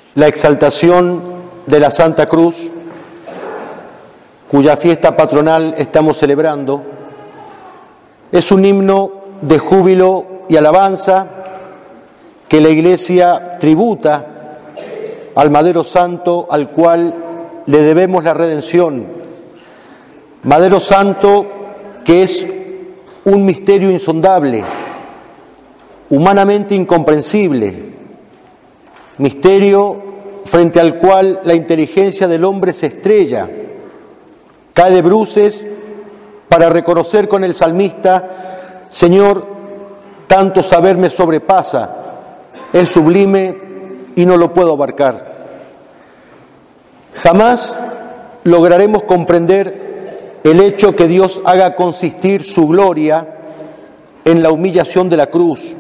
La exaltación de la Santa Cruz, cuya fiesta patronal estamos celebrando, es un himno de júbilo y alabanza que la Iglesia tributa al Madero Santo, al cual le debemos la redención. Madero Santo, que es un misterio insondable, humanamente incomprensible, misterio frente al cual la inteligencia del hombre se estrella, cae de bruces para reconocer con el salmista: Señor, tanto saber me sobrepasa, es sublime y no lo puedo abarcar. Jamás lograremos comprender el hecho que Dios haga consistir su gloria en la humillación de la cruz.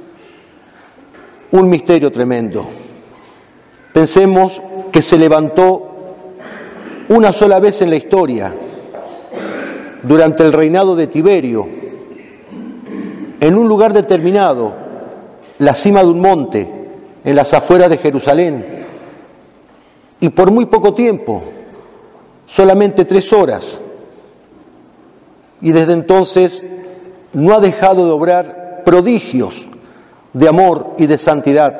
Un misterio tremendo. Pensemos que se levantó una sola vez en la historia, durante el reinado de Tiberio, en un lugar determinado, la cima de un monte, en las afueras de Jerusalén, y por muy poco tiempo, solamente 3 horas, y desde entonces no ha dejado de obrar prodigios de amor y de santidad.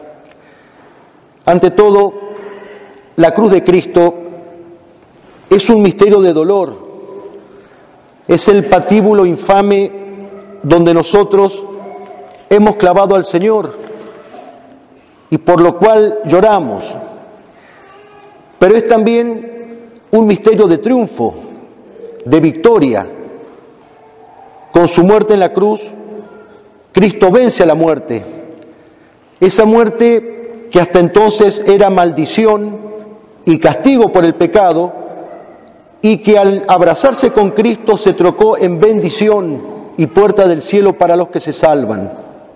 Ante todo, la cruz de Cristo es un misterio de dolor, es el patíbulo infame donde nosotros hemos clavado al Señor y por lo cual lloramos, pero es también un misterio de triunfo, de victoria. Con su muerte en la cruz, Cristo vence a la muerte, esa muerte que hasta entonces era maldición y castigo por el pecado, y que al abrazarse con Cristo se trocó en bendición y puerta del cielo para los que se salvan.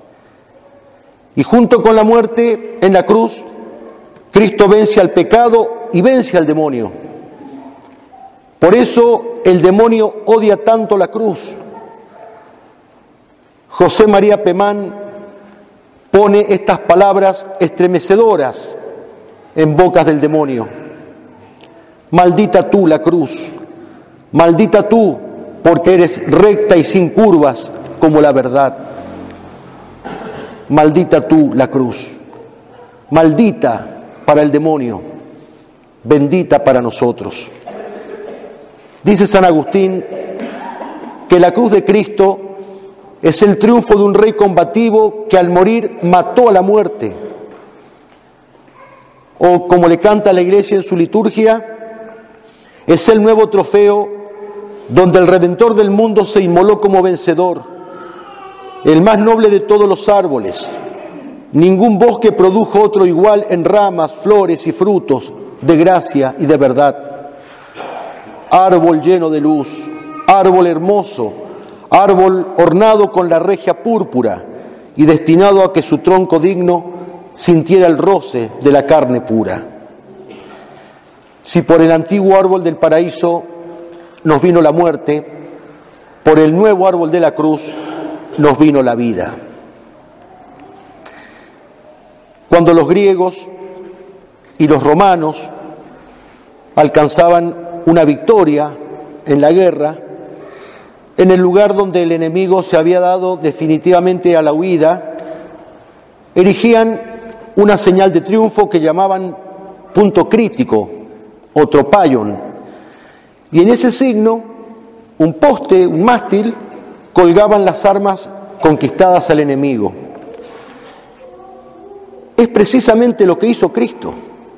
Y junto con la muerte en la cruz, Cristo vence al pecado y vence al demonio. Por eso el demonio odia tanto la cruz. José María Pemán pone estas palabras estremecedoras en bocas del demonio: maldita tú la cruz, maldita tú porque eres recta y sin curvas como la verdad. Maldita tú la cruz, maldita para el demonio, bendita para nosotros. Dice San Agustín que la cruz de Cristo es el triunfo de un rey combativo que al morir mató a la muerte. O como le canta la Iglesia en su liturgia, es el nuevo trofeo donde el Redentor del mundo se inmoló como vencedor, el más noble de todos los árboles. Ningún bosque produjo otro igual en ramas, flores y frutos de gracia y de verdad. Árbol lleno de luz, árbol hermoso, árbol ornado con la regia púrpura y destinado a que su tronco digno sintiera el roce de la carne pura. Si por el antiguo árbol del paraíso nos vino la muerte, por el nuevo árbol de la cruz nos vino la vida. Cuando los griegos y los romanos alcanzaban una victoria en la guerra, en el lugar donde el enemigo se había dado definitivamente a la huida, erigían una señal de triunfo que llamaban punto crítico o tropaion, y en ese signo, un poste, un mástil, colgaban las armas conquistadas al enemigo. Es precisamente lo que hizo Cristo,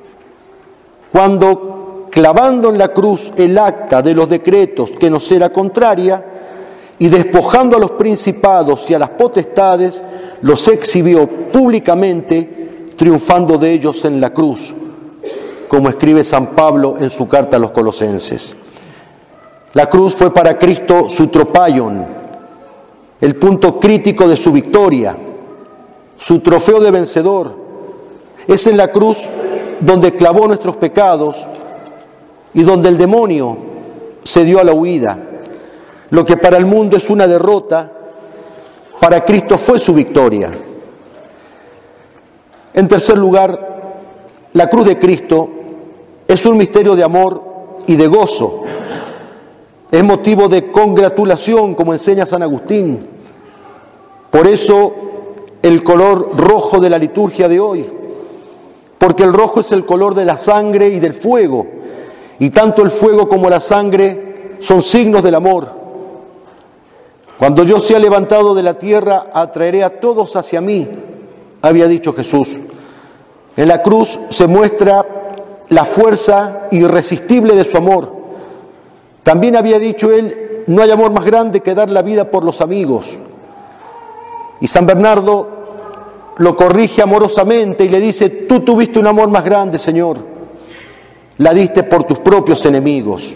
cuando, clavando en la cruz el acta de los decretos que nos era contraria, y despojando a los principados y a las potestades, los exhibió públicamente, triunfando de ellos en la cruz, como escribe San Pablo en su carta a los Colosenses. La cruz fue para Cristo su tropaion, el punto crítico de su victoria, su trofeo de vencedor. Es en la cruz donde clavó nuestros pecados y donde el demonio se dio a la huida. Lo que para el mundo es una derrota, para Cristo fue su victoria. En tercer lugar, la cruz de Cristo es un misterio de amor y de gozo. Es motivo de congratulación, como enseña San Agustín. Por eso el color rojo de la liturgia de hoy, porque el rojo es el color de la sangre y del fuego, y tanto el fuego como la sangre son signos del amor. Cuando yo sea levantado de la tierra, atraeré a todos hacia mí, había dicho Jesús. En la cruz se muestra la fuerza irresistible de su amor. También había dicho él, no hay amor más grande que dar la vida por los amigos. Y San Bernardo lo corrige amorosamente y le dice, tú tuviste un amor más grande, Señor, la diste por tus propios enemigos.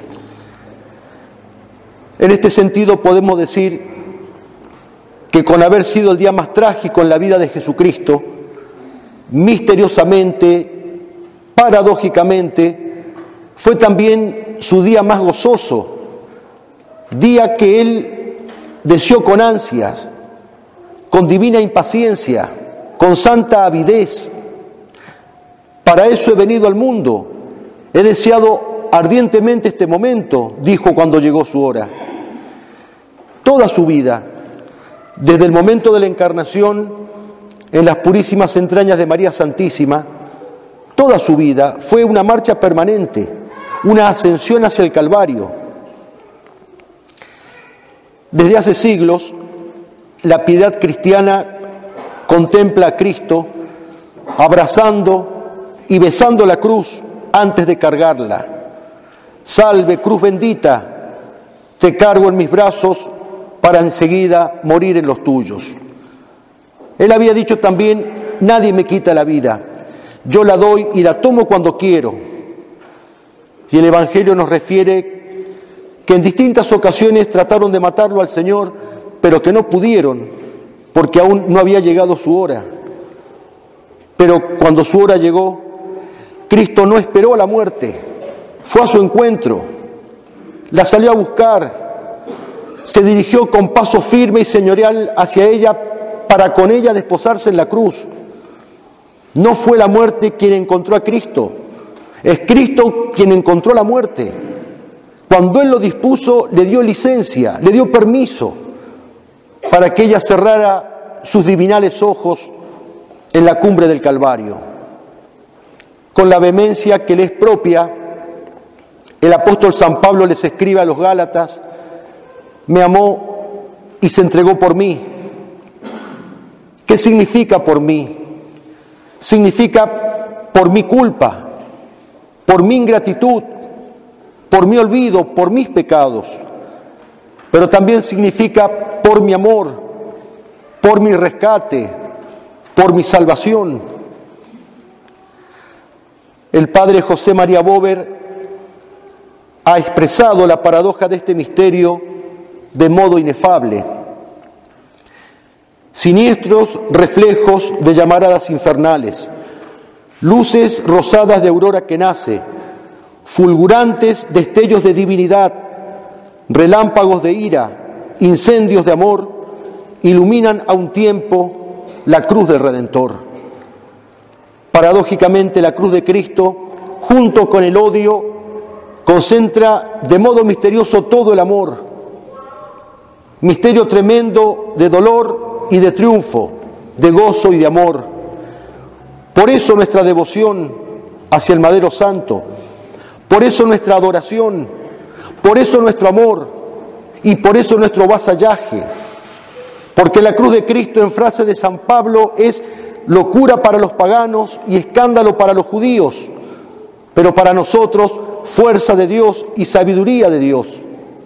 En este sentido podemos decir que con haber sido el día más trágico en la vida de Jesucristo, misteriosamente, paradójicamente, fue también su día más gozoso, día que él deseó con ansias, con divina impaciencia, con santa avidez. Para eso he venido al mundo, he deseado ardientemente este momento, dijo cuando llegó su hora. Toda su vida, desde el momento de la encarnación en las purísimas entrañas de María Santísima, toda su vida fue una marcha permanente, una ascensión hacia el Calvario. Desde hace siglos, la piedad cristiana contempla a Cristo abrazando y besando la cruz antes de cargarla. Salve, cruz bendita, te cargo en mis brazos para enseguida morir en los tuyos. Él había dicho también, nadie me quita la vida, yo la doy y la tomo cuando quiero. Y el Evangelio nos refiere que en distintas ocasiones trataron de matarlo al Señor, pero que no pudieron, porque aún no había llegado su hora. Pero cuando su hora llegó, Cristo no esperó a la muerte, fue a su encuentro, la salió a buscar, se dirigió con paso firme y señorial hacia ella para con ella desposarse en la cruz. No fue la muerte quien encontró a Cristo, es Cristo quien encontró la muerte. Cuando Él lo dispuso, le dio licencia, le dio permiso para que ella cerrara sus divinales ojos en la cumbre del Calvario. Con la vehemencia que le es propia, el apóstol San Pablo les escribe a los Gálatas, me amó y se entregó por mí. ¿Qué significa por mí? Significa por mi culpa, por mi ingratitud, por mi olvido, por mis pecados. Pero también significa por mi amor, por mi rescate, por mi salvación. El padre José María Bover ha expresado la paradoja de este misterio de modo inefable. Siniestros reflejos de llamaradas infernales, luces rosadas de aurora que nace, fulgurantes destellos de divinidad, relámpagos de ira, incendios de amor, iluminan a un tiempo la cruz del Redentor. Paradójicamente, la cruz de Cristo, junto con el odio, concentra de modo misterioso todo el amor, misterio tremendo de dolor y de triunfo, de gozo y de amor. Por eso nuestra devoción hacia el Madero Santo, por eso nuestra adoración, por eso nuestro amor y por eso nuestro vasallaje. Porque la cruz de Cristo, en frase de San Pablo, es locura para los paganos y escándalo para los judíos, pero para nosotros fuerza de Dios y sabiduría de Dios.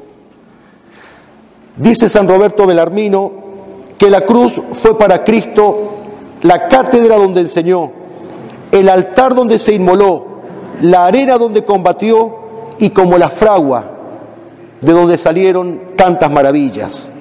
Dice San Roberto Belarmino que la cruz fue para Cristo la cátedra donde enseñó, el altar donde se inmoló, la arena donde combatió y como la fragua de donde salieron tantas maravillas.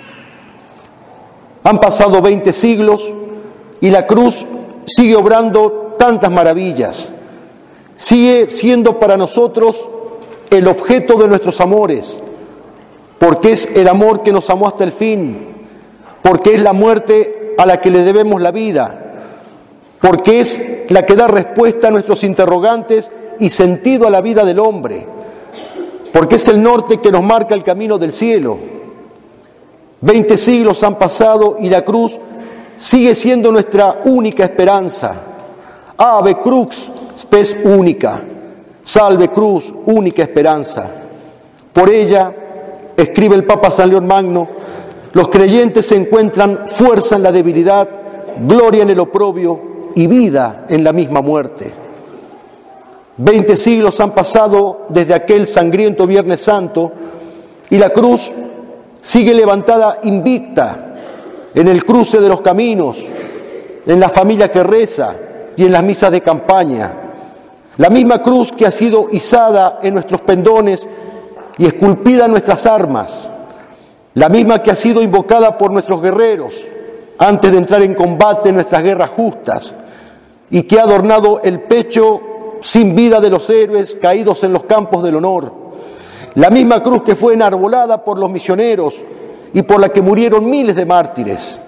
Han pasado 20 siglos y la cruz sigue obrando tantas maravillas. Sigue siendo para nosotros el objeto de nuestros amores, porque es el amor que nos amó hasta el fin, porque es la muerte a la que le debemos la vida, porque es la que da respuesta a nuestros interrogantes y sentido a la vida del hombre, porque es el norte que nos marca el camino del cielo. 20 siglos han pasado y la cruz sigue siendo nuestra única esperanza. Ave crux, spes única, salve cruz, única esperanza. Por ella, escribe el Papa San León Magno, los creyentes encuentran fuerza en la debilidad, gloria en el oprobio y vida en la misma muerte. 20 siglos han pasado desde aquel sangriento Viernes Santo y la cruz sigue levantada invicta en el cruce de los caminos, en la familia que reza y en las misas de campaña. La misma cruz que ha sido izada en nuestros pendones y esculpida en nuestras armas. La misma que ha sido invocada por nuestros guerreros antes de entrar en combate en nuestras guerras justas y que ha adornado el pecho sin vida de los héroes caídos en los campos del honor. La misma cruz que fue enarbolada por los misioneros y por la que murieron miles de mártires.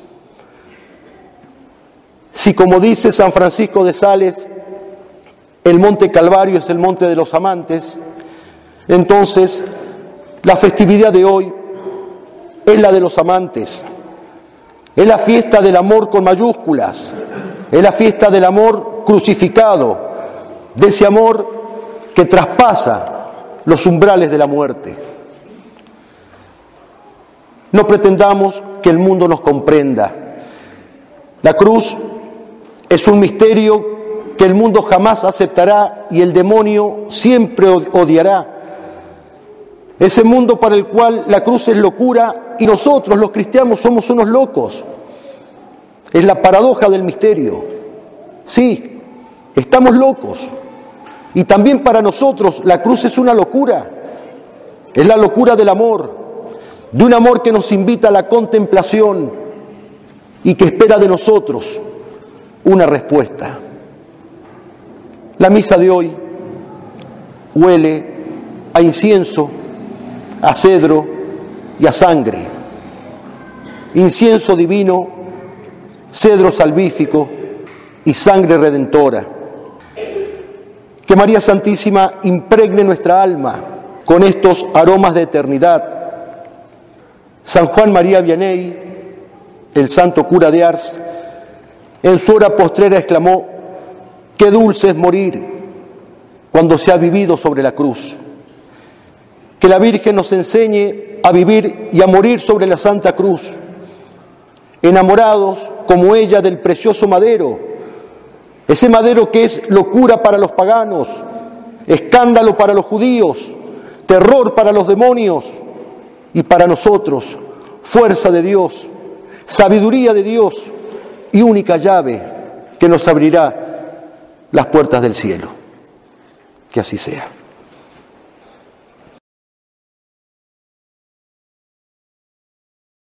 Si, como dice San Francisco de Sales, el Monte Calvario es el monte de los amantes, entonces la festividad de hoy es la de los amantes. Es la fiesta del amor con mayúsculas, es la fiesta del amor crucificado, de ese amor que traspasa los umbrales de la muerte. No pretendamos que el mundo nos comprenda. La cruz es un misterio que el mundo jamás aceptará y el demonio siempre odiará. Ese mundo para el cual la cruz es locura y nosotros los cristianos somos unos locos. Es la paradoja del misterio. Sí, estamos locos. Y también para nosotros la cruz es una locura. Es la locura del amor, de un amor que nos invita a la contemplación y que espera de nosotros una respuesta. La misa de hoy huele a incienso, a cedro y a sangre. Incienso divino, cedro salvífico y sangre redentora. Que María Santísima impregne nuestra alma con estos aromas de eternidad. San Juan María Vianney, el santo cura de Ars, en su hora postrera exclamó: qué dulce es morir cuando se ha vivido sobre la cruz. Que la Virgen nos enseñe a vivir y a morir sobre la Santa Cruz, enamorados como ella del precioso madero, ese madero que es locura para los paganos, escándalo para los judíos, terror para los demonios y para nosotros, fuerza de Dios, sabiduría de Dios y única llave que nos abrirá las puertas del cielo. Que así sea.